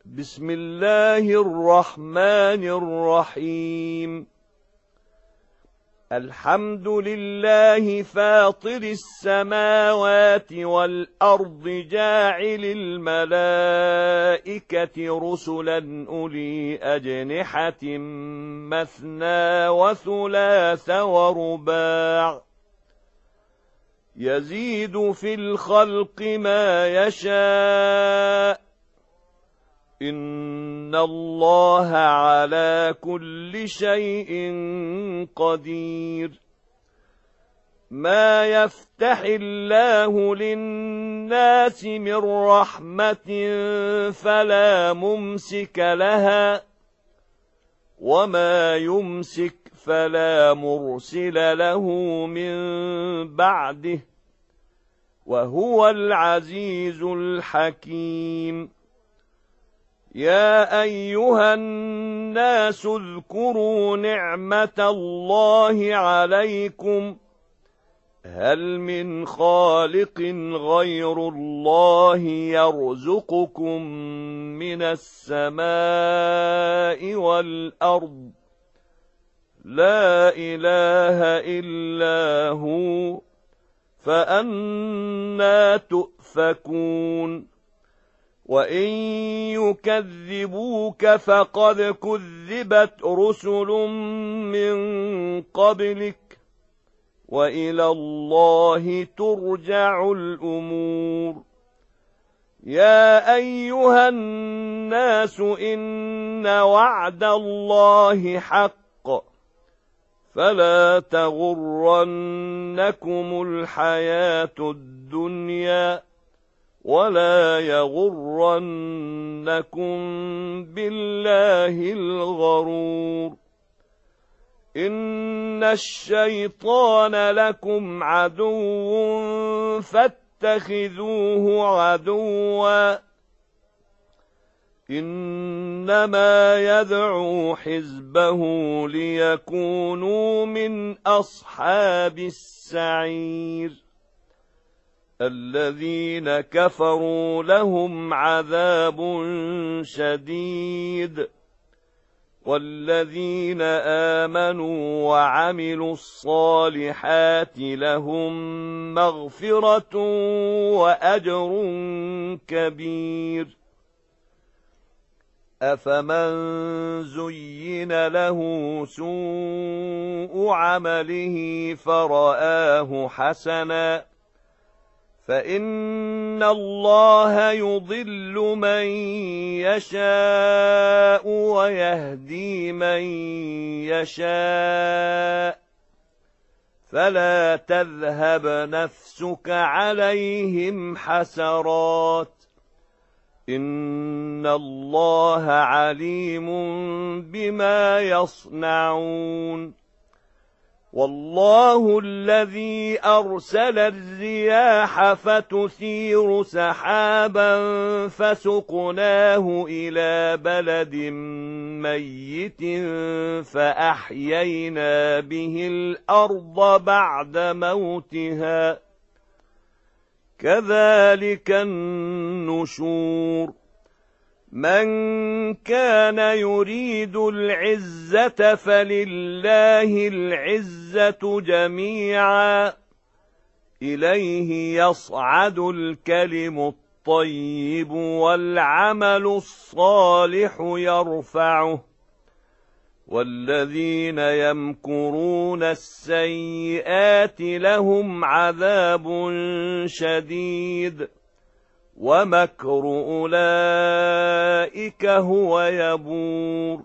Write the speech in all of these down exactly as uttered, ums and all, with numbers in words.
بسم الله الرحمن الرحيم. الحمد لله فاطر السماوات والأرض جاعل الملائكة رسلا أولي أجنحة مثنى وثلاث ورباع يزيد في الخلق ما يشاء إن الله على كل شيء قدير. ما يفتح الله للناس من رحمة فلا ممسك لها وما يمسك فلا مرسل له من بعده وهو العزيز الحكيم. يا أيها الناس اذكروا نعمة الله عليكم هل من خالق غير الله يرزقكم من السماء والأرض لا إله إلا هو فأنى تؤفكون. وإن يكذبوك فقد كذبت رسل من قبلك وإلى الله ترجع الأمور. يا أيها الناس إن وعد الله حق فلا تغرنكم الحياة الدنيا ولا يغرنكم بالله الغرور. إن الشيطان لكم عدو فاتخذوه عدوا إنما يدعو حزبه ليكونوا من أصحاب السعير. الذين كفروا لهم عذاب شديد والذين آمنوا وعملوا الصالحات لهم مغفرة وأجر كبير. أفمن زين له سوء عمله فرآه حسنا فإن الله يضل من يشاء ويهدي من يشاء فلا تذهب نفسك عليهم حسرات إن الله عليم بما يصنعون. والله الذي أرسل الرياح فتثير سحابا فسقناه إلى بلد ميت فأحيينا به الأرض بعد موتها كذلك النشور. من كان يريد العزة فلله العزة جميعا إليه يصعد الكلم الطيب والعمل الصالح يرفعه والذين يمكرون السيئات لهم عذاب شديد ومكر أولئك هو يبور.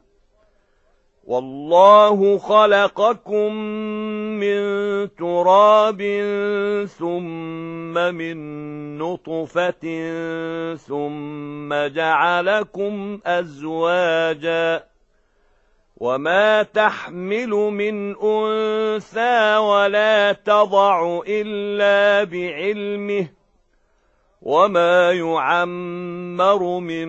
والله خلقكم من تراب ثم من نطفة ثم جعلكم أزواجا وما تحمل من أنثى ولا تضع إلا بعلمه وما يعمر من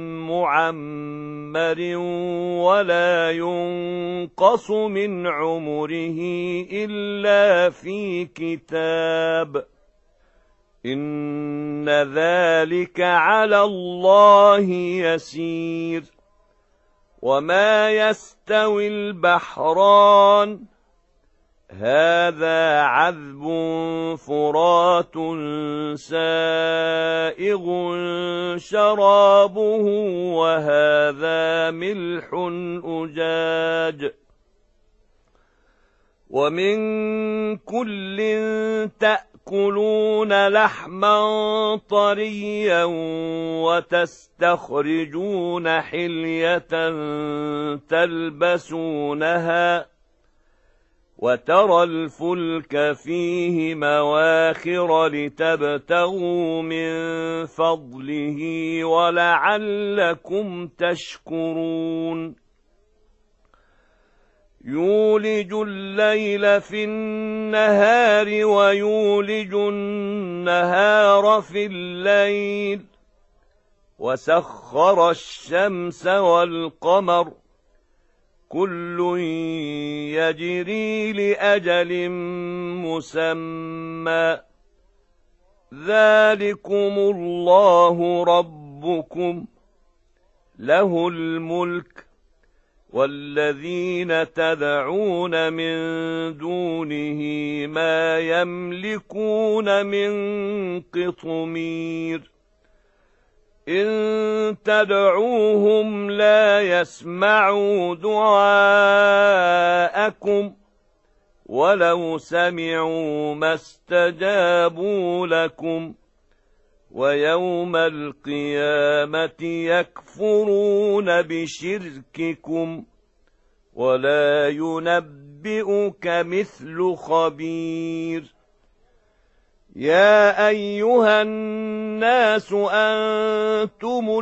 معمر ولا ينقص من عمره إلا في كتاب إن ذلك على الله يسير. وما يستوي البحران هذا عذب فرات سائغ شرابه وهذا ملح أجاج ومن كل تأكلون لحما طريا وتستخرجون حلية تلبسونها وترى الفلك فيه مواخر لتبتغوا من فضله ولعلكم تشكرون. يولج الليل في النهار ويولج النهار في الليل وسخر الشمس والقمر كل يجري لأجل مسمى ذلكم الله ربكم له الملك والذين تدعون من دونه ما يملكون من قطمير إن تدعوهم لا يسمعوا دعاءكم ولو سمعوا ما استجابوا لكم ويوم القيامة يكفرون بشرككم ولا ينبئك مثل خبير. يا أيها الناس أنتم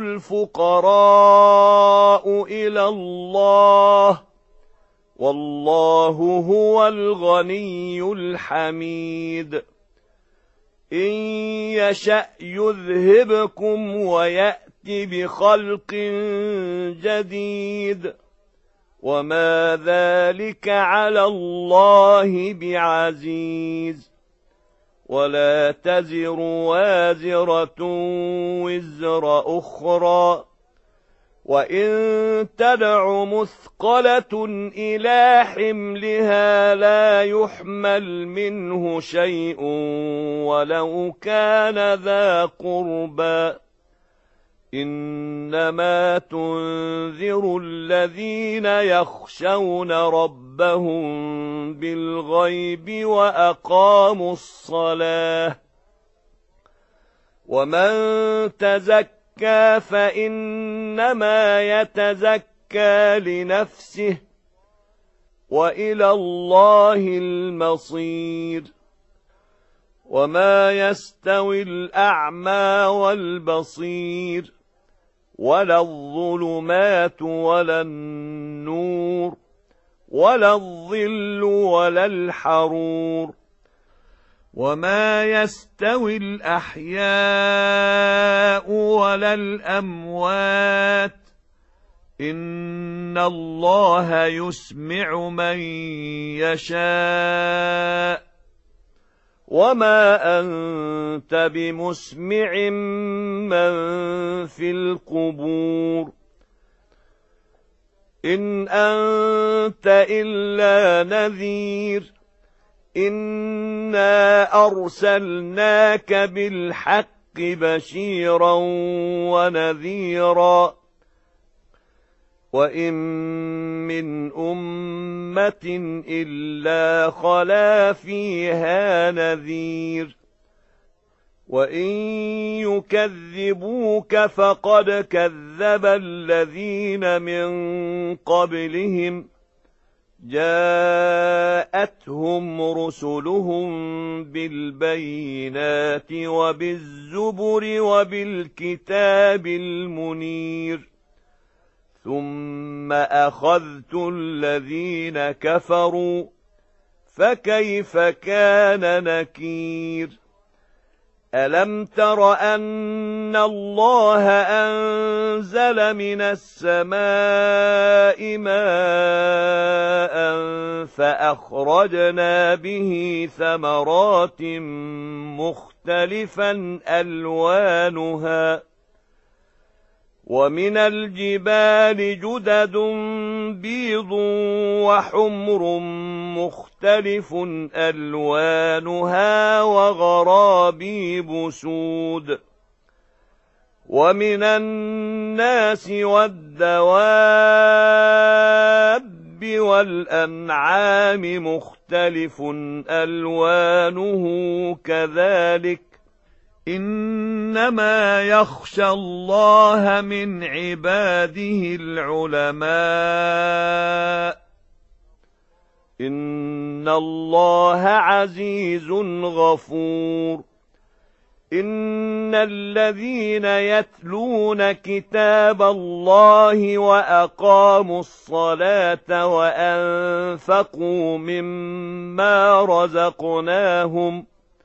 الفقراء إلى الله والله هو الغني الحميد. إن يشأ يذهبكم ويأت بخلق جديد وما ذلك على الله بعزيز. ولا تزر وازرة وزر أخرى وإن تدع مثقلة إلى حملها لا يحمل منه شيء ولو كان ذا قربى إنما تنذر الذين يخشون ربهم بالغيب وأقاموا الصلاة ومن تزكى فإنما يتزكى لنفسه وإلى الله المصير. وما يستوي الأعمى والبصير ولا الظلمات ولا النور ولا الظل ولا الحرور. وما يستوي الأحياء ولا الأموات إن الله يسمع من يشاء وما أنت بمسمع من في القبور إن أنت إلا نذير إنا أرسلناك بالحق بشيرا ونذيرا وإن من أمة إلا خلا فيها نذير وإن يكذبوك فقد كذب الذين من قبلهم جاءتهم رسلهم بالبينات وبالزبر وبالكتاب المنير ثم أخذت الذين كفروا فكيف كان نكير. ألم تر أن الله أنزل من السماء ماء فأخرجنا به ثمرات مختلفا ألوانها ومن الجبال جدد بيض وحمر مختلف ألوانها وغرابيب سود ومن الناس والدواب والأنعام مختلف ألوانه كذلك إنما يخشى الله من عباده العلماء إن الله عزيز غفور إن الذين يتلون كتاب الله وأقاموا الصلاة وأنفقوا مما رزقناهم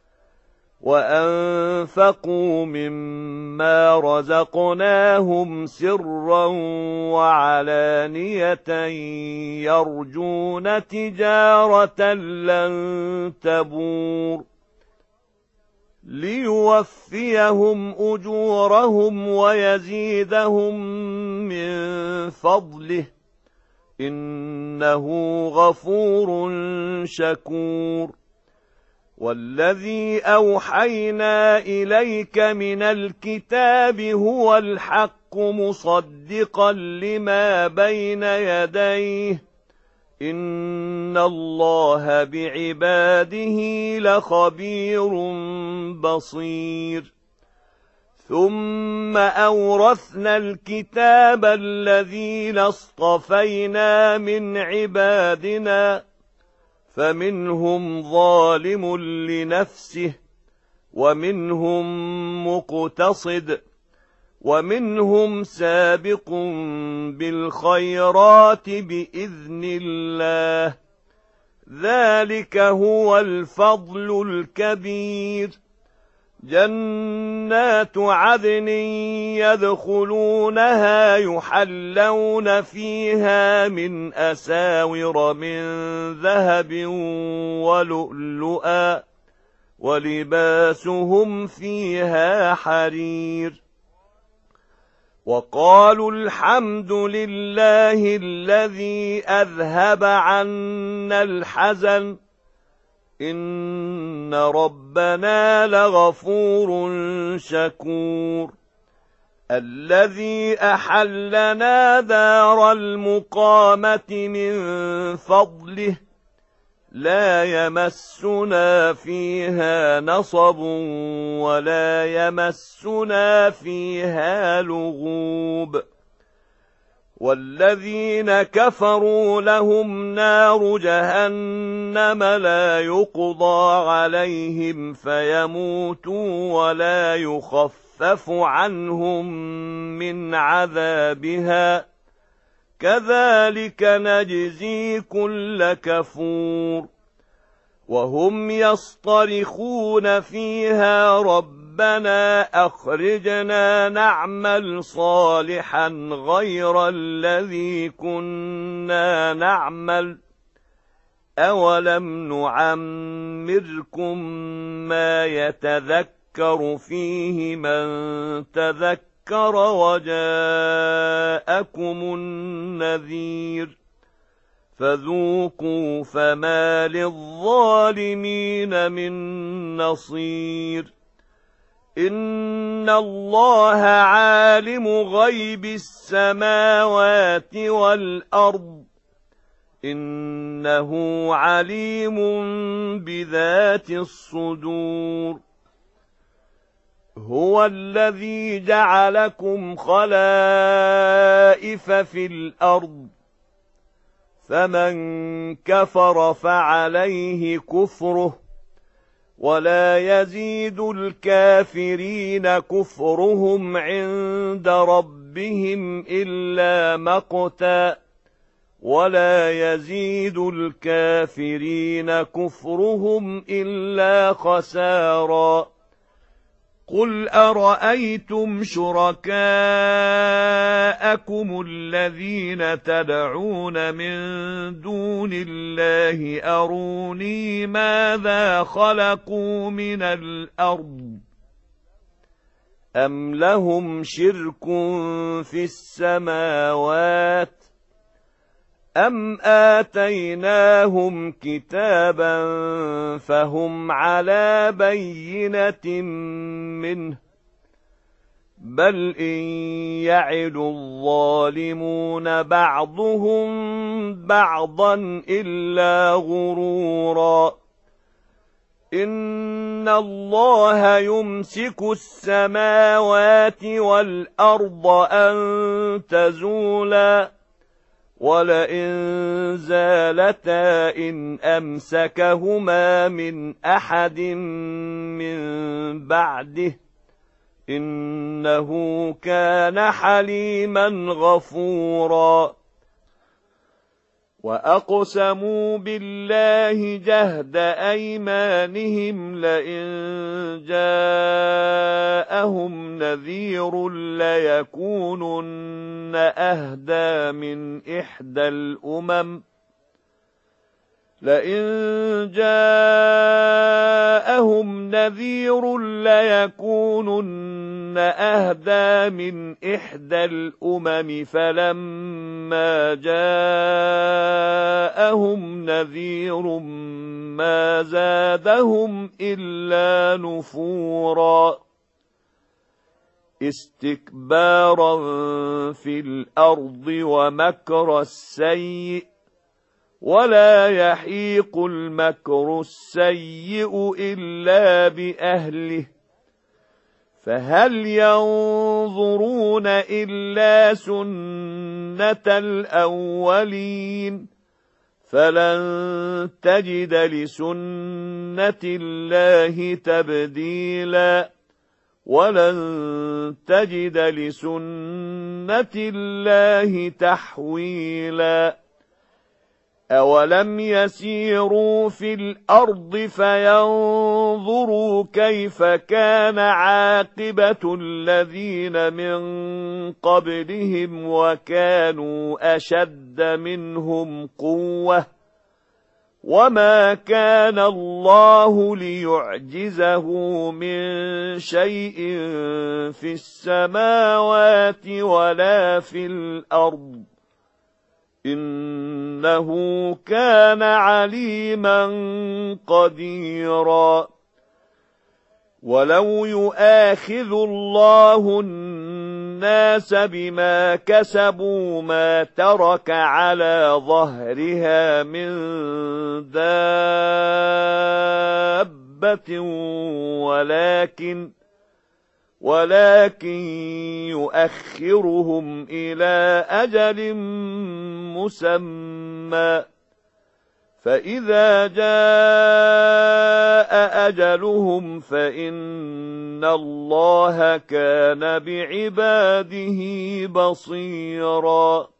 وأنفقوا مما رزقناهم سرا وعلانية يرجون تجارة لن تبور ليوفيهم أجورهم ويزيدهم من فضله إنه غفور شكور والذي أوحينا إليك من الكتاب هو الحق مصدقا لما بين يديه إن الله بعباده لخبير بصير ثم أورثنا الكتاب الذين اصطفينا من عبادنا فمنهم ظالم لنفسه ومنهم مقتصد ومنهم سابق بالخيرات بإذن الله ذلك هو الفضل الكبير جنات عدن يدخلونها يحلون فيها من أساور من ذهب ولؤلؤا ولباسهم فيها حرير وقالوا الحمد لله الذي أذهب عنا الحزن إن ربنا لغفور شكور الذي أحلنا دار المقامة من فضله لا يمسنا فيها نصب ولا يمسنا فيها لغوب والذين كفروا لهم نار جهنم لا يقضى عليهم فيموتوا ولا يخفف عنهم من عذابها كذلك نجزي كل كفور وهم يصطرخون فيها ربنا أخرجنا نعمل صالحا غير الذي كنا نعمل أولم نعمركم ما يتذكر فيه من تذكر وجاءكم النذير فذوقوا فما للظالمين من نصير إن الله عالم غيب السماوات والأرض إنه عليم بذات الصدور هو الذي جعلكم خلائف في الأرض فمن كفر فعليه كفره ولا يزيد الكافرين كفرهم عند ربهم إلا مقتا ولا يزيد الكافرين كفرهم إلا خسارا قُلْ أَرَأَيْتُمْ شُرَكَاءَكُمُ الَّذِينَ تَدْعُونَ مِن دُونِ اللَّهِ أَرُونِي مَاذَا خَلَقُوا مِنَ الْأَرْضِ أَمْ لَهُمْ شِرْكٌ فِي السَّمَاوَاتِ أَمْ آتَيْنَاهُمْ كِتَابًا فَهُمْ عَلَى بَيِّنَةٍ مِّنْهُ بَلْ إِن يَعِدُ الظَّالِمُونَ بَعْضُهُم بَعْضًا إِلَّا غُرُورًا إِنَّ اللَّهَ يُمْسِكُ السَّمَاوَاتِ وَالْأَرْضَ أَن تَزُولَا وَلَئِن زَالَتَا إِنْ أَمْسَكَهُمَا مِنْ أَحَدٍ مِّن بَعْدِهِ إِنَّهُ كَانَ حَلِيمًا غَفُورًا وَأَقْسَمُوا بِاللَّهِ جَهْدَ أَيْمَانِهِمْ لَئِن جَاءَهُمْ نَذِيرٌ لَّيَكُونُنَّ أَهْدَىٰ مِنْ إِحْدَى الْأُمَمِ لئن جاءهم نذير ليكونن أهدى من إحدى الأمم فلما جاءهم نذير ما زادهم إلا نفورا استكبارا في الأرض ومكر السيء ولا يحيق المكر السيء إلا بأهله فهل ينظرون إلا سنة الأولين فلن تجد لسنة الله تبديلا ولن تجد لسنة الله تحويلا أَوَلَمْ يَسِيرُوا فِي الْأَرْضِ فَيَنظُرُوا كَيْفَ كَانَ عَاقِبَةُ الَّذِينَ مِن قَبْلِهِمْ وَكَانُوا أَشَدَّ مِنْهُمْ قُوَّةً وَمَا كَانَ اللَّهُ لِيُعْجِزَهُ مِن شَيْءٍ فِي السَّمَاوَاتِ وَلَا فِي الْأَرْضِ إِنَّهُ كَانَ عَلِيمًا قَدِيرًا وَلَوْ يُؤَاخِذُ اللَّهُ النَّاسَ بِمَا كَسَبُوا مَا تَرَكَ عَلَى ظَهْرِهَا مِن دَابَّةٍ وَلَكِنْ ولكن يؤخرهم إلى أجل مسمى فإذا جاء أجلهم فإن الله كان بعباده بصيراً